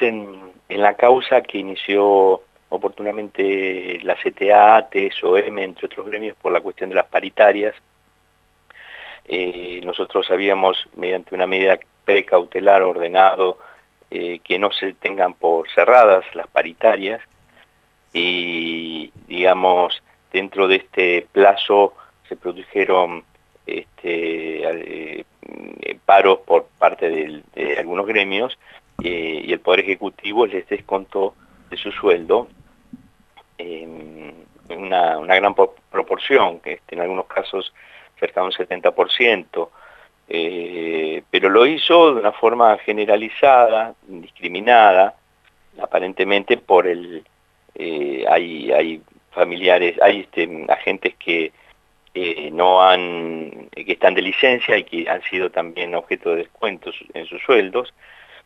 en la causa que inició oportunamente la CTA, TSOM, entre otros gremios, por la cuestión de las paritarias. Nosotros habíamos, mediante una medida precautelar, ordenado que no se tengan por cerradas las paritarias y, digamos, dentro de este plazo se produjeron paros por parte de algunos gremios y el Poder Ejecutivo les descontó de su sueldo una gran proporción, que en algunos casos cerca de un 70%, pero lo hizo de una forma generalizada, indiscriminada, aparentemente por hay familiares, hay agentes que que están de licencia y que han sido también objeto de descuentos en sus sueldos,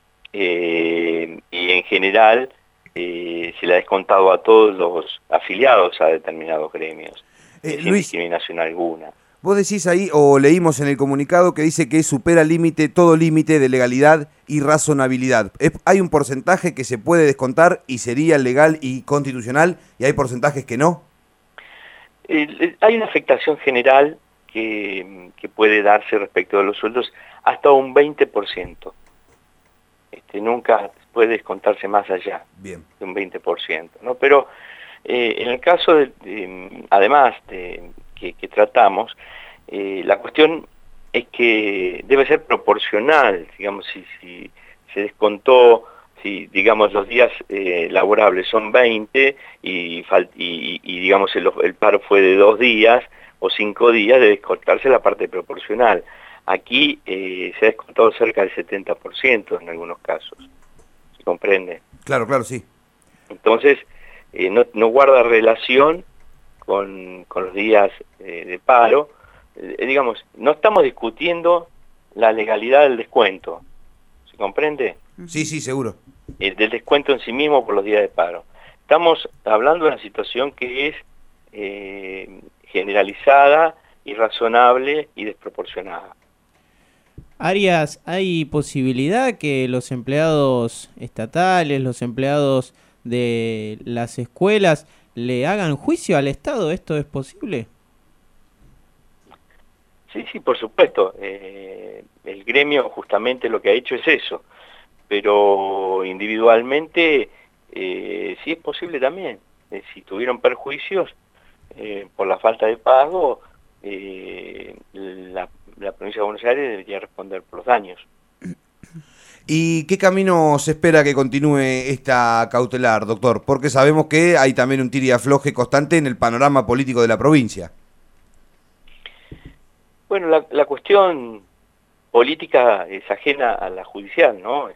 y en general se le ha descontado a todos los afiliados a determinados gremios, sin Luis, discriminación alguna. vos decís ahí, o leímos en el comunicado, que dice que supera todo límite de legalidad y razonabilidad. Hay un porcentaje que se puede descontar y sería legal y constitucional, y hay porcentajes que no. Hay una afectación general que puede darse respecto de los sueldos hasta un 20%. Nunca puede descontarse más allá. Bien. De un 20%, ¿no? Pero en el caso, además de que tratamos, la cuestión es que debe ser proporcional, digamos, si se descontó, si digamos los días laborables son 20 y digamos el paro fue de 2 días o 5 días, debe descontarse la parte proporcional. Aquí se ha descontado cerca del 70% en algunos casos, ¿se comprende? Claro, claro, sí. Entonces, no guarda relación con los días de paro. Digamos, no estamos discutiendo la legalidad del descuento, ¿se comprende? Sí, sí, seguro. Del descuento en sí mismo por los días de paro. Estamos hablando de una situación que es generalizada, irrazonable y desproporcionada. Arias, ¿hay posibilidad que los empleados estatales, los empleados de las escuelas, le hagan juicio al Estado? ¿Esto es posible? Sí, sí, por supuesto. El gremio justamente lo que ha hecho es eso, pero individualmente sí es posible también. Si tuvieron perjuicios por la falta de pago, la provincia de Buenos Aires debería responder por los daños. ¿Y qué camino se espera que continúe esta cautelar, doctor? Porque sabemos que hay también un tira y afloje constante en el panorama político de la provincia. Bueno, la cuestión política es ajena a la judicial, ¿no?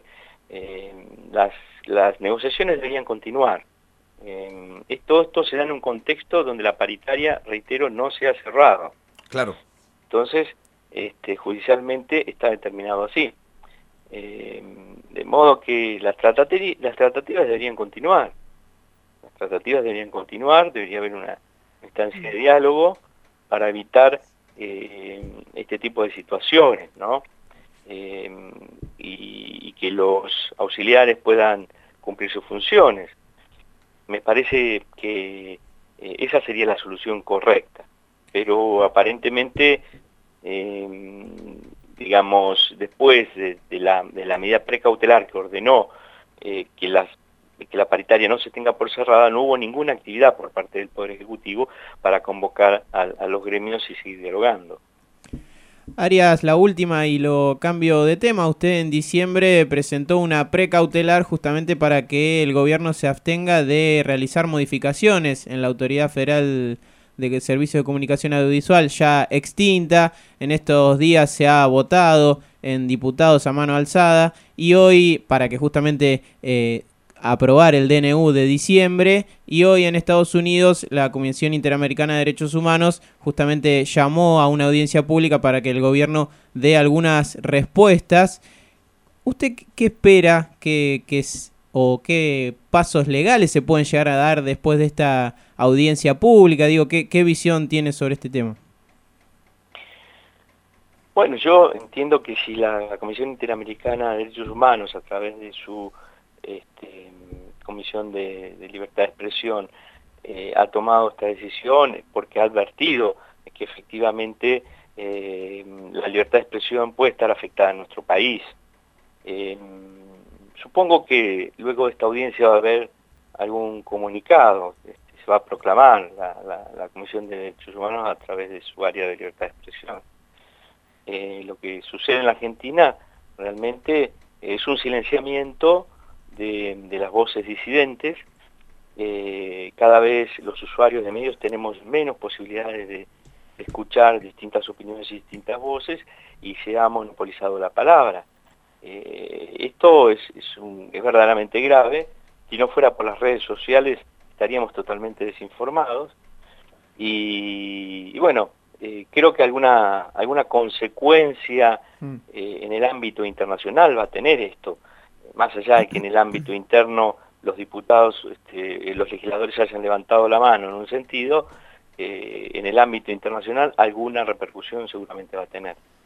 Las negociaciones deberían continuar. Esto se da en un contexto donde la paritaria, reitero, no se ha cerrado. Claro. Entonces, judicialmente está determinado así. De modo que las tratativas deberían continuar. Las tratativas deberían continuar, debería haber una instancia de diálogo para evitar este tipo de situaciones, ¿no? Y que los auxiliares puedan cumplir sus funciones. Me parece que esa sería la solución correcta, pero aparentemente, digamos, después de la medida precautelar que ordenó que la paritaria no se tenga por cerrada, no hubo ninguna actividad por parte del Poder Ejecutivo para convocar a los gremios y seguir dialogando. Arias, la última y lo cambio de tema. Usted en diciembre presentó una precautelar justamente para que el gobierno se abstenga de realizar modificaciones en la Autoridad Federal de Servicio de Comunicación Audiovisual, ya extinta. En estos días se ha votado en diputados a mano alzada y hoy, para que justamente aprobar el DNU de diciembre, y hoy en Estados Unidos la Comisión Interamericana de Derechos Humanos justamente llamó a una audiencia pública para que el gobierno dé algunas respuestas. ¿Usted qué espera o qué pasos legales se pueden llegar a dar después de esta audiencia pública? Digo, ¿qué visión tiene sobre este tema? Bueno, yo entiendo que si la Comisión Interamericana de Derechos Humanos, a través de su Comisión de Libertad de Expresión ha tomado esta decisión porque ha advertido que efectivamente la libertad de expresión puede estar afectada en nuestro país. Supongo que luego de esta audiencia va a haber algún comunicado, se va a proclamar la Comisión de Derechos Humanos a través de su área de libertad de expresión. Lo que sucede en la Argentina realmente es un silenciamiento de las voces disidentes. Cada vez los usuarios de medios tenemos menos posibilidades de escuchar distintas opiniones y distintas voces, y se ha monopolizado la palabra. Esto es verdaderamente grave. Si no fuera por las redes sociales estaríamos totalmente desinformados, y bueno, creo que alguna consecuencia en el ámbito internacional va a tener esto, más allá de que en el ámbito interno los diputados, los legisladores hayan levantado la mano en un sentido, en el ámbito internacional alguna repercusión seguramente va a tener.